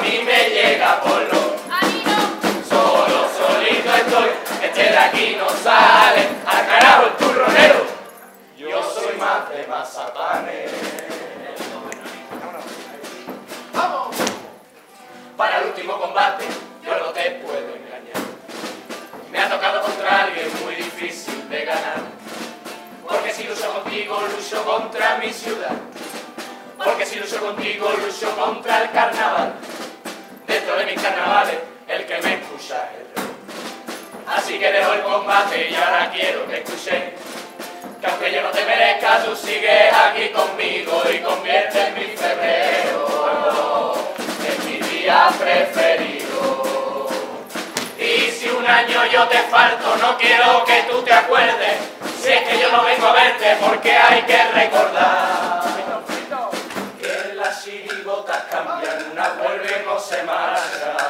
mí me llega por los... A mí no. Solo, solito estoy, este de aquí no sale, al carajo el turronero. Yo soy más de mazapanes. ¡Vamos! Para el último combate, yo no te puedo engañar. Me ha tocado contra alguien muy difícil de ganar. Porque si lucho contigo, lucho contra mi ciudad. Porque si lucho contigo, lucho contra el carnaval. Dentro de mis carnavales, el que me escucha es el rey. Así que dejo el combate y ahora quiero que escuches que aunque yo no te merezca, tú sigues aquí conmigo y conviertes mi febrero en mi día preferido. Y si un año yo te falto, no quiero que tú te acuerdes, si es que yo no vengo a verte, porque hay que recordar que las chirigotas cambian, una vuelven o se marchan.